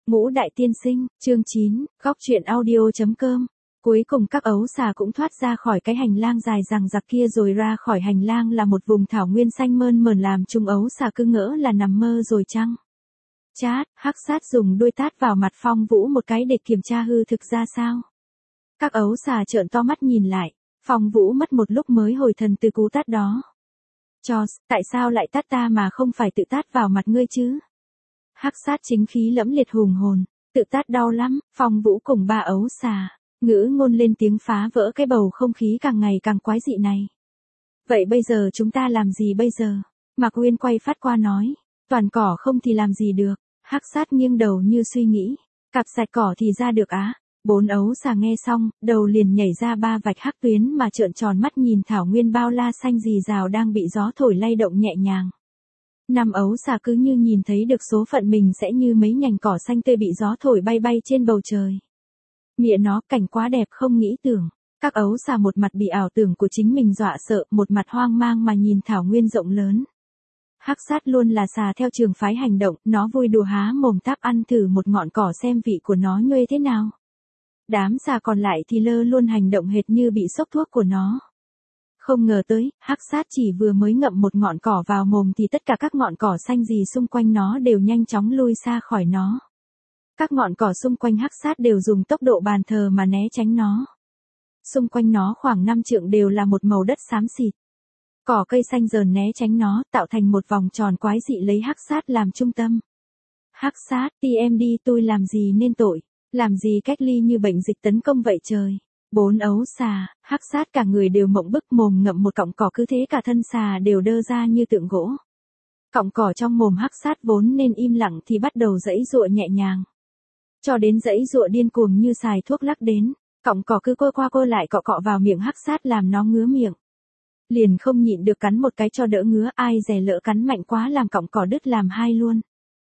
Ngũ Đại Tiên Sinh, chương 9, góc truyện audio.com. Cuối cùng các ấu xà cũng thoát ra khỏi cái hành lang dài dằng dặc kia, rồi ra khỏi hành lang là một vùng thảo nguyên xanh mơn mởn làm chúng ấu xà cứ ngỡ là nằm mơ rồi chăng. Chát, Hắc Sát dùng đuôi tát vào mặt Phong Vũ một cái để kiểm tra hư thực ra sao. Các ấu xà trợn to mắt nhìn lại, Phong Vũ mất một lúc mới hồi thần từ cú tát đó. Tại sao lại tát ta mà không phải tự tát vào mặt ngươi chứ? Hắc Sát chính khí lẫm liệt hùng hồn, tự tát đau lắm. Phong Vũ cùng ba ấu xà, ngữ ngôn lên tiếng phá vỡ cái bầu không khí càng ngày càng quái dị này. Vậy bây giờ chúng ta làm gì bây giờ? Mạc Uyên quay phát qua nói, toàn cỏ không thì làm gì được. Hắc Sát nghiêng đầu như suy nghĩ, cặp sạch cỏ thì ra được á. Bốn ấu xà nghe xong, đầu liền nhảy ra ba vạch hắc tuyến mà trợn tròn mắt nhìn thảo nguyên bao la xanh rì rào đang bị gió thổi lay động nhẹ nhàng. Năm ấu xà cứ như nhìn thấy được số phận mình sẽ như mấy nhành cỏ xanh tươi bị gió thổi bay bay trên bầu trời. Mẹ nó, cảnh quá đẹp không nghĩ tưởng. Các ấu xà một mặt bị ảo tưởng của chính mình dọa sợ, một mặt hoang mang mà nhìn thảo nguyên rộng lớn. Hắc Sát luôn là xà theo trường phái hành động, nó vui đùa há mồm táp ăn thử một ngọn cỏ xem vị của nó nhuê thế nào. Đám xà còn lại thì lơ luôn hành động hệt như bị sốc thuốc của nó. Không ngờ tới, Hắc Sát chỉ vừa mới ngậm một ngọn cỏ vào mồm thì tất cả các ngọn cỏ xanh gì xung quanh nó đều nhanh chóng lui xa khỏi nó. Các ngọn cỏ xung quanh Hắc Sát đều dùng tốc độ bàn thờ mà né tránh nó. Xung quanh nó khoảng 5 trượng đều là một màu đất xám xịt. Cỏ cây xanh dờn né tránh nó, tạo thành một vòng tròn quái dị lấy Hắc Sát làm trung tâm. Hắc Sát, em đi tôi làm gì nên tội, làm gì cách ly như bệnh dịch tấn công vậy trời. Bốn ấu xà, Hắc Sát cả người đều mộng bức, mồm ngậm một cọng cỏ cứ thế cả thân xà đều đơ ra như tượng gỗ. Cọng cỏ trong mồm Hắc Sát vốn nên im lặng thì bắt đầu giãy giụa nhẹ nhàng. Cho đến giãy giụa điên cuồng như xài thuốc lắc đến, cọng cỏ cứ quơ qua quơ lại cọ cọ vào miệng Hắc Sát làm nó ngứa miệng. Liền không nhịn được cắn một cái cho đỡ ngứa, ai dè lỡ cắn mạnh quá làm cọng cỏ đứt làm hai luôn.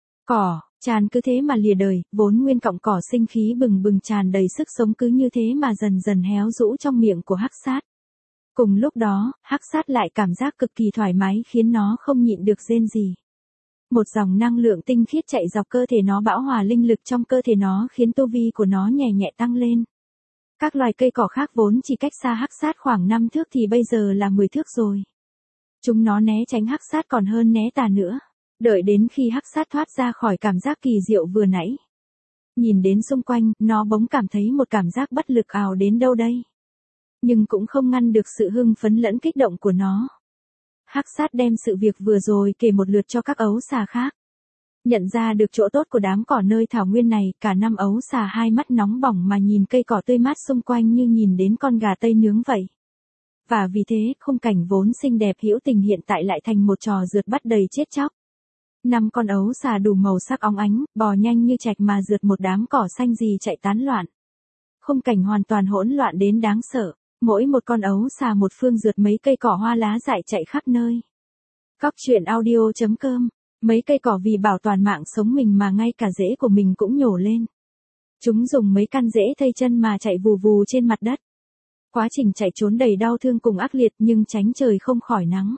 Cỏ, tràn cứ thế mà lìa đời, vốn nguyên cọng cỏ sinh khí bừng bừng tràn đầy sức sống cứ như thế mà dần dần héo rũ trong miệng của Hắc Sát. Cùng lúc đó, Hắc Sát lại cảm giác cực kỳ thoải mái khiến nó không nhịn được rên rỉ. Một dòng năng lượng tinh khiết chạy dọc cơ thể nó bão hòa linh lực trong cơ thể nó khiến tu vi của nó nhẹ nhẹ tăng lên. Các loài cây cỏ khác vốn chỉ cách xa Hắc Sát khoảng 5 thước thì bây giờ là 10 thước rồi. Chúng nó né tránh Hắc Sát còn hơn né tà nữa. Đợi đến khi Hắc Sát thoát ra khỏi cảm giác kỳ diệu vừa nãy. Nhìn đến xung quanh, nó bỗng cảm thấy một cảm giác bất lực ào đến đâu đây. Nhưng cũng không ngăn được sự hưng phấn lẫn kích động của nó. Hắc Sát đem sự việc vừa rồi kể một lượt cho các ấu xà khác. Nhận ra được chỗ tốt của đám cỏ nơi thảo nguyên này, cả năm ấu xà hai mắt nóng bỏng mà nhìn cây cỏ tươi mát xung quanh như nhìn đến con gà tây nướng vậy. Và vì thế, khung cảnh vốn xinh đẹp hữu tình hiện tại lại thành một trò rượt bắt đầy chết chóc. 5 con ấu xà đủ màu sắc óng ánh, bò nhanh như trạch mà rượt một đám cỏ xanh gì chạy tán loạn. Khung cảnh hoàn toàn hỗn loạn đến đáng sợ, mỗi một con ấu xà một phương rượt mấy cây cỏ hoa lá dại chạy khắp nơi. Góc truyện audio.com. Mấy cây cỏ vì bảo toàn mạng sống mình mà ngay cả rễ của mình cũng nhổ lên. Chúng dùng mấy căn rễ thây chân mà chạy vù vù trên mặt đất. Quá trình chạy trốn đầy đau thương cùng ác liệt nhưng tránh trời không khỏi nắng.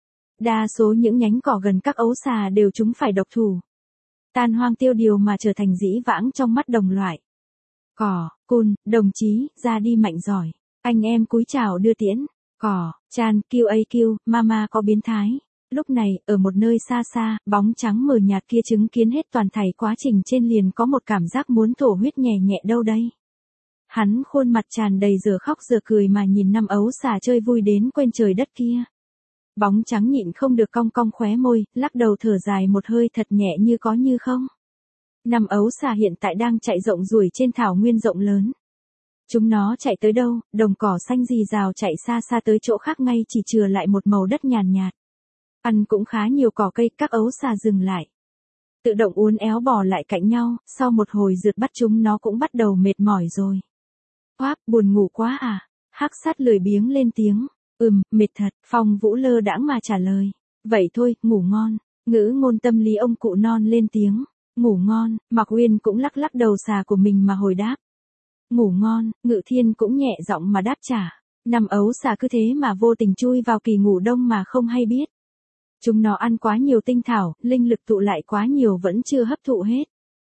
Đa số những nhánh cỏ gần các ấu xà đều chúng phải độc thủ. Tan hoang tiêu điều mà trở thành dĩ vãng trong mắt đồng loại. Cỏ, cun, đồng chí, ra đi mạnh giỏi. Anh em cúi chào đưa tiễn. Cỏ, chan, QAQ, mama có biến thái. Lúc này, ở một nơi xa xa, bóng trắng mờ nhạt kia chứng kiến hết toàn thảy quá trình trên liền có một cảm giác muốn thổ huyết nhẹ nhẹ đâu đây. Hắn khuôn mặt tràn đầy giờ khóc giờ cười mà nhìn năm ấu xà chơi vui đến quên trời đất kia. Bóng trắng nhịn không được cong cong khóe môi, lắc đầu thở dài một hơi thật nhẹ như có như không. Năm ấu xà hiện tại đang chạy rộng ruổi trên thảo nguyên rộng lớn. Chúng nó chạy tới đâu, đồng cỏ xanh rì rào chạy xa xa tới chỗ khác ngay chỉ chừa lại một màu đất nhàn nhạt. Ăn cũng khá nhiều cỏ cây, các ấu xà dừng lại. Tự động uốn éo bò lại cạnh nhau, sau một hồi rượt bắt chúng nó cũng bắt đầu mệt mỏi rồi. Hoáp, buồn ngủ quá à? Hắc Sát lười biếng lên tiếng. Mệt thật, Phong Vũ lơ đãng mà trả lời. Vậy thôi, ngủ ngon. Ngữ ngôn tâm lý ông cụ non lên tiếng. Ngủ ngon, Mạc Uyên cũng lắc lắc đầu xà của mình mà hồi đáp. Ngủ ngon, Ngự Thiên cũng nhẹ giọng mà đáp trả. Năm ấu xà cứ thế mà vô tình chui vào kỳ ngủ đông mà không hay biết. Chúng nó ăn quá nhiều tinh thảo, linh lực tụ lại quá nhiều vẫn chưa hấp thụ hết.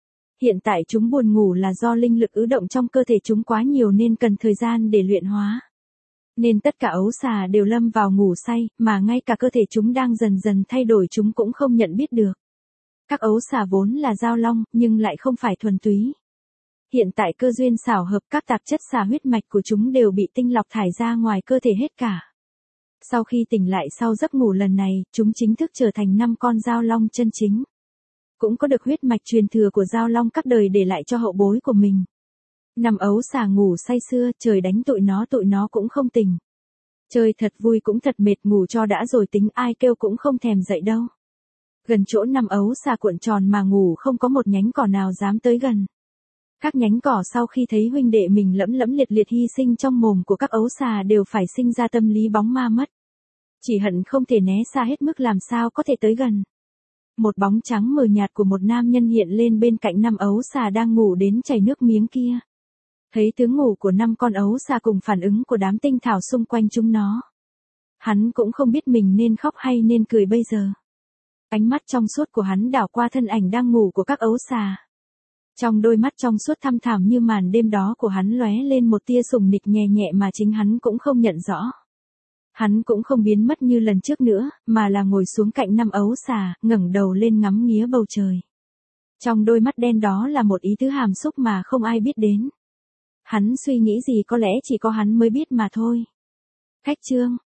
Hiện tại chúng buồn ngủ là do linh lực ứ động trong cơ thể chúng quá nhiều nên cần thời gian để luyện hóa. Nên tất cả ấu xà đều lâm vào ngủ say, mà ngay cả cơ thể chúng đang dần dần thay đổi chúng cũng không nhận biết được. Các ấu xà vốn là giao long, nhưng lại không phải thuần túy. Hiện tại cơ duyên xảo hợp, các tạp chất xà huyết mạch của chúng đều bị tinh lọc thải ra ngoài cơ thể hết cả. Sau khi tỉnh lại sau giấc ngủ lần này, chúng chính thức trở thành 5 con giao long chân chính. Cũng có được huyết mạch truyền thừa của giao long các đời để lại cho hậu bối của mình. 5 ấu xà ngủ say sưa, trời đánh tụi nó cũng không tỉnh. Chơi thật vui cũng thật mệt, ngủ cho đã rồi tính, ai kêu cũng không thèm dậy đâu. Gần chỗ 5 ấu xà cuộn tròn mà ngủ không có một nhánh cỏ nào dám tới gần. Các nhánh cỏ sau khi thấy huynh đệ mình lẫm lẫm liệt liệt hy sinh trong mồm của các ấu xà đều phải sinh ra tâm lý bóng ma mất. Chỉ hận không thể né xa hết mức làm sao có thể tới gần. Một bóng trắng mờ nhạt của một nam nhân hiện lên bên cạnh 5 ấu xà đang ngủ đến chảy nước miếng kia. Thấy tướng ngủ của 5 con ấu xà cùng phản ứng của đám tinh thảo xung quanh chúng nó. Hắn cũng không biết mình nên khóc hay nên cười bây giờ. Ánh mắt trong suốt của hắn đảo qua thân ảnh đang ngủ của các ấu xà. Trong đôi mắt trong suốt thăm thẳm như màn đêm đó của hắn lóe lên một tia sùng nịch nhẹ nhẹ mà chính hắn cũng không nhận rõ. Hắn cũng không biến mất như lần trước nữa, mà là ngồi xuống cạnh 5 ấu xà, ngẩng đầu lên ngắm nghía bầu trời. Trong đôi mắt đen đó là một ý tứ hàm xúc mà không ai biết đến. Hắn suy nghĩ gì có lẽ chỉ có hắn mới biết mà thôi. Khách chương